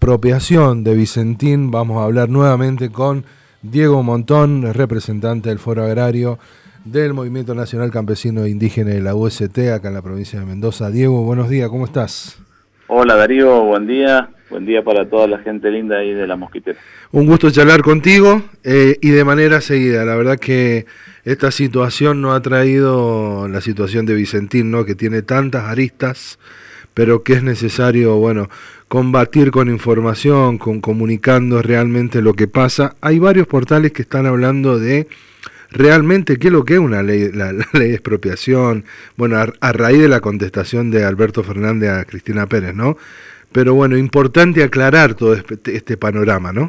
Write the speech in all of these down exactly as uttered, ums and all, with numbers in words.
expropiación de Vicentín. Vamos a hablar nuevamente con Diego Montón, representante del Foro Agrario del Movimiento Nacional Campesino e Indígena de la U S T, acá en la provincia de Mendoza. Diego, buenos días, ¿cómo estás? Hola Darío, buen día, buen día para toda la gente linda ahí de La Mosquitera. Un gusto charlar contigo eh, y de manera seguida. La verdad que esta situación no ha traído la situación de Vicentín, ¿no? Que tiene tantas aristas, pero que es necesario, bueno, combatir con información, con comunicando realmente lo que pasa. Hay varios portales que están hablando de realmente qué es lo que es una ley, la, la ley de expropiación, bueno, a, a raíz de la contestación de Alberto Fernández a Cristina Pérez, ¿no? Pero bueno, importante aclarar todo este, este panorama, ¿no?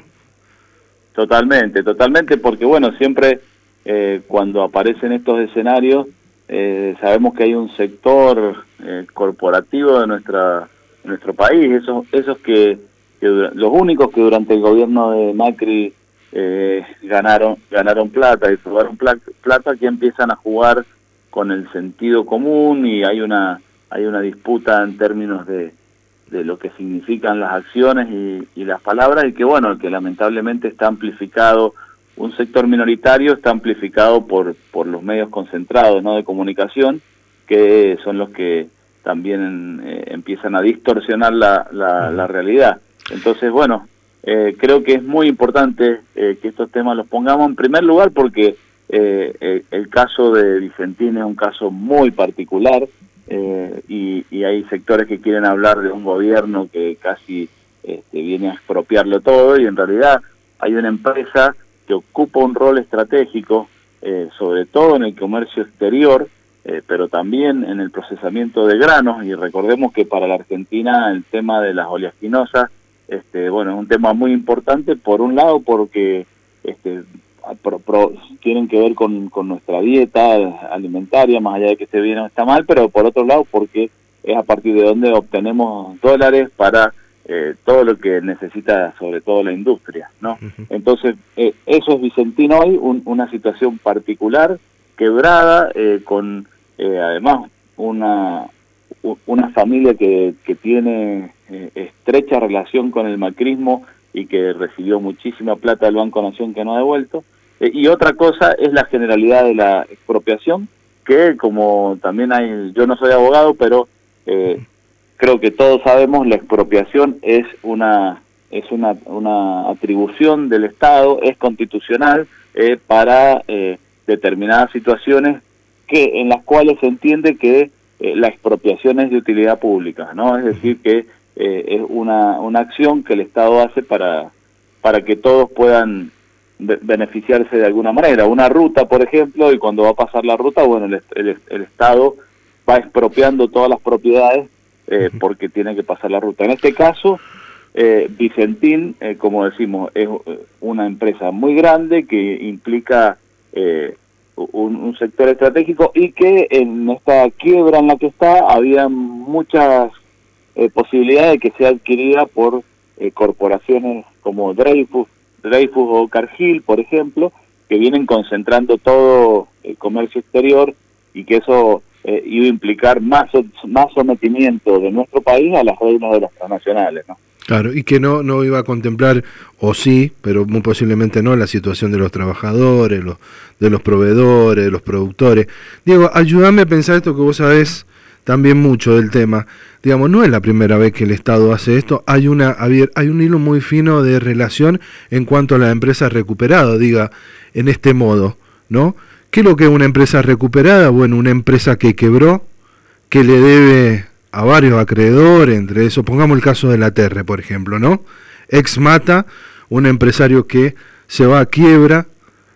Totalmente, totalmente, porque bueno, siempre eh, cuando aparecen estos escenarios, eh, sabemos que hay un sector eh, corporativo de nuestra de nuestro país, esos esos que, que los únicos que durante el gobierno de Macri eh, ganaron ganaron plata y robaron plata, que empiezan a jugar con el sentido común, y hay una hay una disputa en términos de de lo que significan las acciones y, y las palabras, y que bueno, que lamentablemente está amplificado, un sector minoritario está amplificado por por los medios concentrados, ¿no?, de comunicación, que son los que también eh, empiezan a distorsionar la, la, la realidad. Entonces, bueno, eh, creo que es muy importante eh, que estos temas los pongamos en primer lugar, porque eh, eh, el caso de Vicentín es un caso muy particular. Eh, y, y hay sectores que quieren hablar de un gobierno que casi este, viene a expropiarlo todo, y en realidad hay una empresa que ocupa un rol estratégico, eh, sobre todo en el comercio exterior, eh, pero también en el procesamiento de granos, y recordemos que para la Argentina el tema de las oleaginosas, este, bueno, es un tema muy importante, por un lado porque este, Pro, pro, tienen que ver con, con nuestra dieta alimentaria, más allá de que esté bien o está mal, pero por otro lado porque es a partir de donde obtenemos dólares para eh, todo lo que necesita, sobre todo la industria, ¿no? Uh-huh. Entonces, eh, eso es Vicentín hoy, un, una situación particular, quebrada, eh, con eh, además una, una familia que, que tiene eh, estrecha relación con el macrismo y que recibió muchísima plata del Banco Nación que no ha devuelto. Eh, y otra cosa es la generalidad de la expropiación, que como también hay, yo no soy abogado, pero eh, creo que todos sabemos, la expropiación es una es una, una atribución del Estado, es constitucional eh, para eh, determinadas situaciones que en las cuales se entiende que eh, la expropiación es de utilidad pública, ¿no? Es decir, que eh, es una, una acción que el Estado hace para, para que todos puedan beneficiarse de alguna manera. Una ruta, por ejemplo, y cuando va a pasar la ruta, bueno, el, el, el Estado va expropiando todas las propiedades eh, porque tiene que pasar la ruta. En este caso, eh, Vicentín, eh, como decimos, es una empresa muy grande que implica eh, un, un sector estratégico, y que en esta quiebra en la que está había muchas eh, posibilidades de que sea adquirida por eh, corporaciones como Dreyfus, Dreyfus o Cargill, por ejemplo, que vienen concentrando todo el comercio exterior, y que eso eh, iba a implicar más, más sometimiento de nuestro país a las reglas de las transnacionales, ¿no? Claro, y que no no iba a contemplar, o sí, pero muy posiblemente no, la situación de los trabajadores, los, de los proveedores, de los productores. Diego, ayúdame a pensar esto, que vos sabés también mucho del tema. Digamos, no es la primera vez que el Estado hace esto, hay una hay un hilo muy fino de relación en cuanto a las empresas recuperadas, diga, en este modo, ¿no? ¿Qué es lo que es una empresa recuperada? Bueno, una empresa que quebró, que le debe a varios acreedores, entre eso, pongamos el caso de la Terre, por ejemplo, ¿no? Ex Mata, un empresario que se va a quiebra,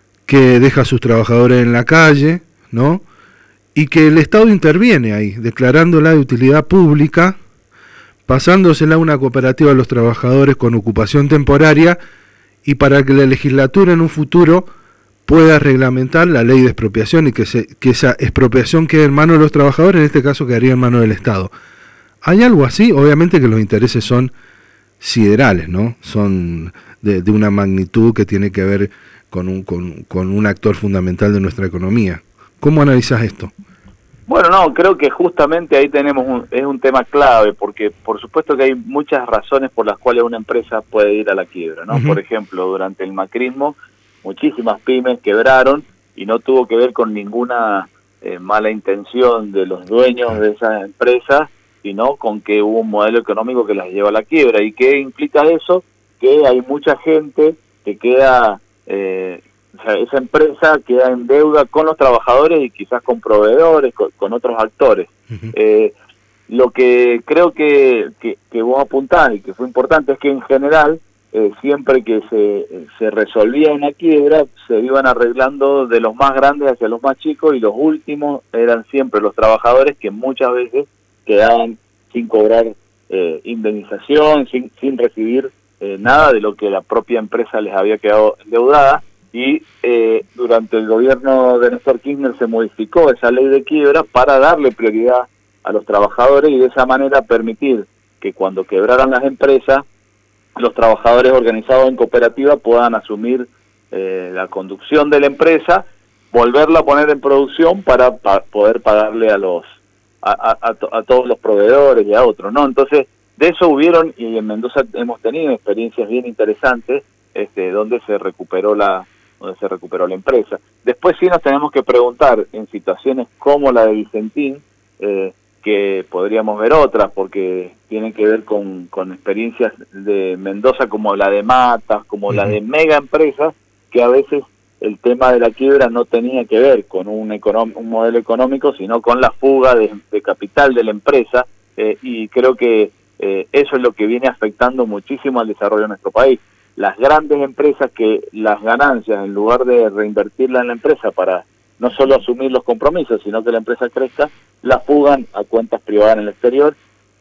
que deja a sus trabajadores en la calle, ¿no? Y que el Estado interviene ahí, declarándola de utilidad pública, pasándosela a una cooperativa a los trabajadores con ocupación temporaria, y para que la legislatura en un futuro pueda reglamentar la ley de expropiación, y que, se, que esa expropiación quede en manos de los trabajadores, en este caso quedaría en manos del Estado. ¿Hay algo así? Obviamente que los intereses son siderales, ¿no? Son de, de una magnitud que tiene que ver con un, con, con un actor fundamental de nuestra economía. ¿Cómo analizas esto? Bueno, no, creo que justamente ahí tenemos un, es un tema clave, porque por supuesto que hay muchas razones por las cuales una empresa puede ir a la quiebra, ¿no? Uh-huh. Por ejemplo, durante el macrismo, muchísimas pymes quebraron y no tuvo que ver con ninguna eh, mala intención de los dueños de esas empresas, sino con que hubo un modelo económico que las lleva a la quiebra. ¿Y qué implica eso? Que hay mucha gente que queda... Eh, O sea, esa empresa queda en deuda con los trabajadores y quizás con proveedores, con, con otros actores. Uh-huh. Eh, lo que creo que, que, que vos apuntás y que fue importante es que en general, eh, siempre que se, se resolvía una quiebra, se iban arreglando de los más grandes hacia los más chicos, y los últimos eran siempre los trabajadores, que muchas veces quedaban sin cobrar eh, indemnización, sin, sin recibir eh, nada de lo que la propia empresa les había quedado endeudada. Y eh, durante el gobierno de Néstor Kirchner se modificó esa ley de quiebra para darle prioridad a los trabajadores y de esa manera permitir que cuando quebraran las empresas, los trabajadores organizados en cooperativa puedan asumir eh, la conducción de la empresa, volverla a poner en producción para pa poder pagarle a los a, a, a, to a todos los proveedores y a otros, ¿no? Entonces, de eso hubieron, y en Mendoza hemos tenido experiencias bien interesantes, este, donde se recuperó la donde se recuperó la empresa. Después sí nos tenemos que preguntar en situaciones como la de Vicentín, eh, que podríamos ver otras, porque tienen que ver con, con experiencias de Mendoza como la de Matas, como uh-huh. la de mega empresas, que a veces el tema de la quiebra no tenía que ver con un, un modelo económico, sino con la fuga de, de capital de la empresa, eh, y creo que eh, eso es lo que viene afectando muchísimo al desarrollo de nuestro país. Las grandes empresas que las ganancias, en lugar de reinvertirlas en la empresa para no solo asumir los compromisos, sino que la empresa crezca, la fugan a cuentas privadas en el exterior.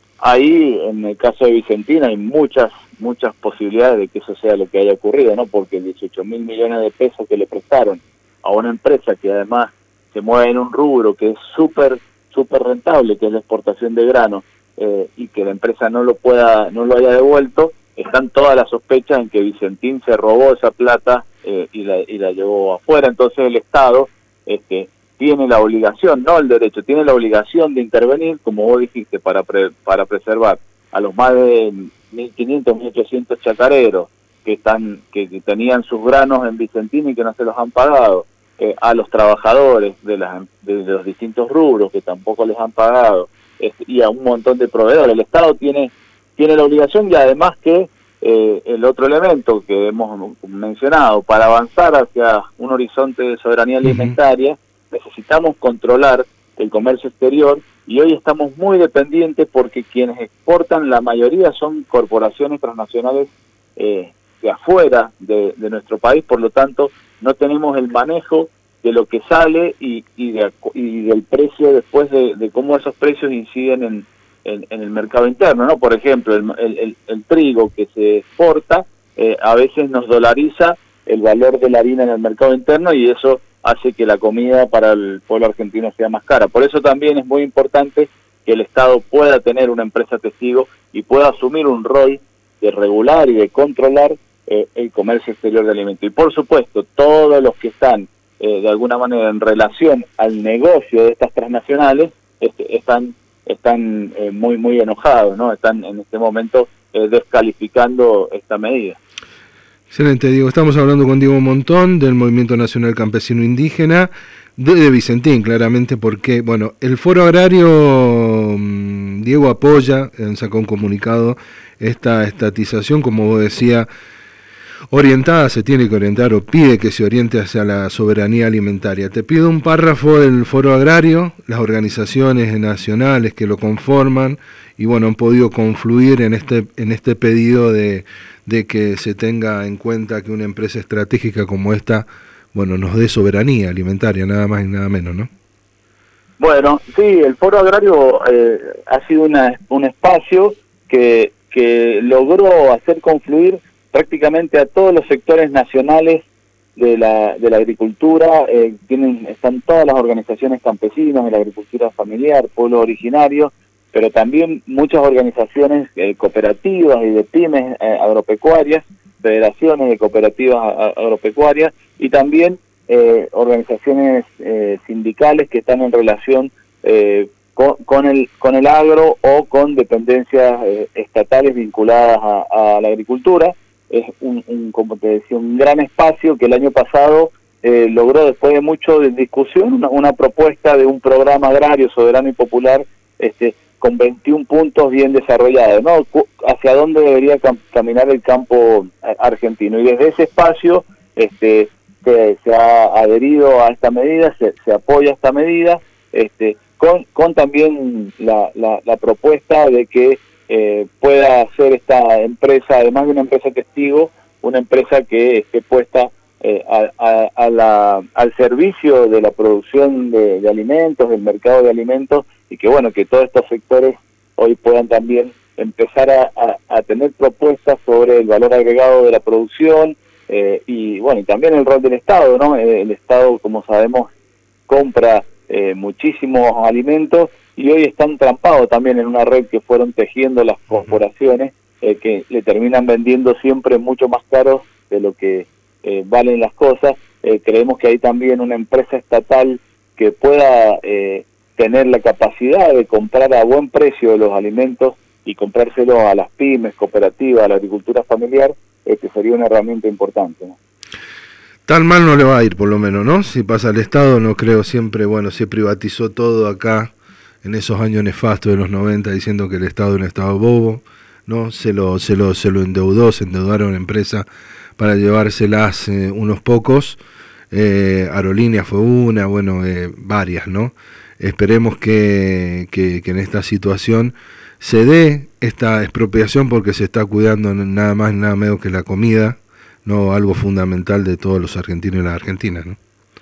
Ahí, en el caso de Vicentín, hay muchas, muchas posibilidades de que eso sea lo que haya ocurrido, ¿no? Porque dieciocho mil millones de pesos que le prestaron a una empresa que además se mueve en un rubro que es súper, súper rentable, que es la exportación de grano, eh, y que la empresa no lo pueda, no lo haya devuelto, están todas las sospechas en que Vicentín se robó esa plata eh, y, la, y la llevó afuera. Entonces el Estado este, tiene la obligación, no el derecho, tiene la obligación de intervenir, como vos dijiste, para, pre, para preservar a los más de mil quinientos, mil ochocientos chacareros que, están, que, que tenían sus granos en Vicentín y que no se los han pagado, eh, a los trabajadores de, las, de, de los distintos rubros que tampoco les han pagado, este, y a un montón de proveedores. El Estado tiene... tiene la obligación, y además que eh, el otro elemento que hemos mencionado, para avanzar hacia un horizonte de soberanía alimentaria, uh-huh. necesitamos controlar el comercio exterior, y hoy estamos muy dependientes porque quienes exportan, la mayoría son corporaciones transnacionales eh, de afuera de, de nuestro país, por lo tanto no tenemos el manejo de lo que sale y, y, de, y del precio después, de, de cómo esos precios inciden en En, en el mercado interno, ¿no? Por ejemplo, el, el, el trigo que se exporta eh, a veces nos dolariza el valor de la harina en el mercado interno, y eso hace que la comida para el pueblo argentino sea más cara. Por eso también es muy importante que el Estado pueda tener una empresa testigo y pueda asumir un rol de regular y de controlar eh, el comercio exterior de alimentos. Y por supuesto, todos los que están eh, de alguna manera en relación al negocio de estas transnacionales este, están están eh, muy muy enojados, ¿no? Están en este momento eh, descalificando esta medida. Excelente, Diego. Estamos hablando con Diego Montón, del Movimiento Nacional Campesino Indígena, de, de Vicentín, claramente, porque, bueno, el Foro Agrario, Diego apoya, sacó un comunicado, esta estatización, como vos decías, orientada, se tiene que orientar o pide que se oriente hacia la soberanía alimentaria. Te pido un párrafo del Foro Agrario, las organizaciones nacionales que lo conforman y bueno, han podido confluir en este en este pedido de, de que se tenga en cuenta que una empresa estratégica como esta, bueno, nos dé soberanía alimentaria, nada más y nada menos, ¿no? Bueno, sí, el Foro Agrario eh, ha sido una, un espacio que, que logró hacer confluir prácticamente a todos los sectores nacionales de la, de la agricultura. Eh, tienen, están todas las organizaciones campesinas de la agricultura familiar, pueblos originarios, pero también muchas organizaciones eh, cooperativas y de pymes eh, agropecuarias, federaciones de cooperativas a, agropecuarias, y también eh, organizaciones eh, sindicales que están en relación eh, con, con, el, con el agro o con dependencias eh, estatales vinculadas a, a la agricultura. Es un, un, como te decía, un gran espacio que el año pasado eh, logró, después de mucho de discusión, una, una propuesta de un programa agrario soberano y popular este, con veintiún puntos bien desarrollados, ¿no? Hacia dónde debería cam caminar el campo argentino. Y desde ese espacio este, se, se ha adherido a esta medida, se, se apoya esta medida, este, con, con también la, la, la propuesta de que eh, pueda ser esta empresa, además de una empresa testigo, una empresa que esté puesta eh, a, a, a la, al servicio de la producción de, de alimentos, del mercado de alimentos, y que bueno, que todos estos sectores hoy puedan también empezar a, a, a tener propuestas sobre el valor agregado de la producción, eh, y bueno, y también el rol del Estado, ¿no? El Estado, como sabemos, compra eh, muchísimos alimentos y hoy están trampados también en una red que fueron tejiendo las corporaciones, eh, que le terminan vendiendo siempre mucho más caros de lo que eh, valen las cosas. Eh, creemos que hay también una empresa estatal que pueda eh, tener la capacidad de comprar a buen precio los alimentos y comprárselos a las pymes, cooperativas, a la agricultura familiar, este sería una herramienta importante, ¿no? Tan mal no le va a ir, por lo menos, ¿no? Si pasa al Estado, no creo siempre, bueno, se privatizó todo acá en esos años nefastos de los noventa, diciendo que el Estado era un Estado bobo, ¿no? Se lo, se lo, se lo endeudó, se endeudaron empresas para llevárselas eh, unos pocos, eh, Aerolínea fue una, bueno, eh, varias, ¿no? Esperemos que, que, que en esta situación se dé esta expropiación porque se está cuidando nada más y nada menos que la comida, no algo fundamental de todos los argentinos y las argentinas, ¿no?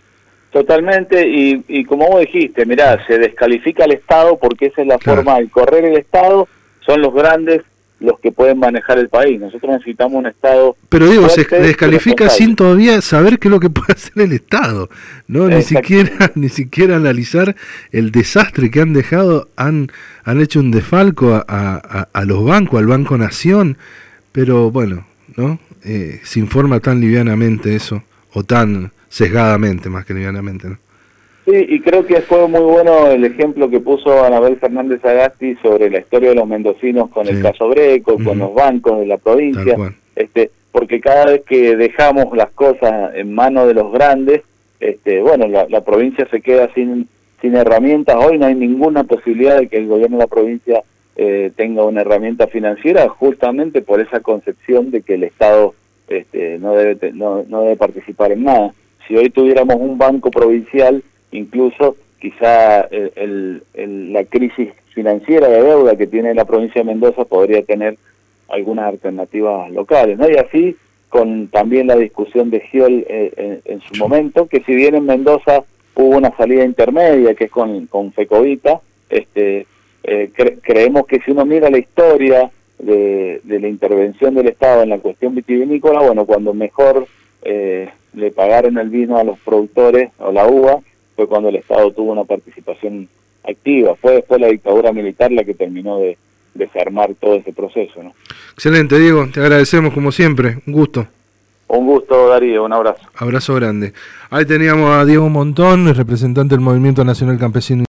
Totalmente, y, y como vos dijiste, mirá, se descalifica al Estado porque esa es la claro. forma de correr el Estado, son los grandes los que pueden manejar el país. Nosotros necesitamos un Estado. Pero digo, se descalifica sin todavía saber qué es lo que puede hacer el Estado, no ni siquiera ni siquiera analizar el desastre que han dejado, han han hecho un desfalco a, a, a los bancos, al Banco Nación, pero bueno, ¿no? Eh, se informa tan livianamente eso, o tan sesgadamente más que livianamente, ¿no? Sí, y creo que fue muy bueno el ejemplo que puso Anabel Fernández Agasti sobre la historia de los mendocinos con sí. el caso Breco, uh-huh. con los bancos de la provincia, este, porque cada vez que dejamos las cosas en manos de los grandes, este, bueno, la, la provincia se queda sin, sin herramientas. Hoy no hay ninguna posibilidad de que el gobierno de la provincia eh, tenga una herramienta financiera, justamente por esa concepción de que el Estado este, no debe no, no debe participar en nada. Si hoy tuviéramos un banco provincial, incluso quizá el, el, el, la crisis financiera de deuda que tiene la provincia de Mendoza podría tener algunas alternativas locales, ¿no? Y así con también la discusión de Giol eh, en, en su momento, que si bien en Mendoza hubo una salida intermedia que es con, con Fecovita, este, eh, cre creemos que si uno mira la historia de, de la intervención del Estado en la cuestión vitivinícola, bueno, cuando mejor eh, le pagaron el vino a los productores o la uva fue cuando el Estado tuvo una participación activa. Fue después la dictadura militar la que terminó de desarmar todo ese proceso, ¿no? Excelente, Diego, te agradecemos como siempre, un gusto. Un gusto, Darío, un abrazo. Abrazo grande. Ahí teníamos a Diego Montón, el representante del Movimiento Nacional Campesino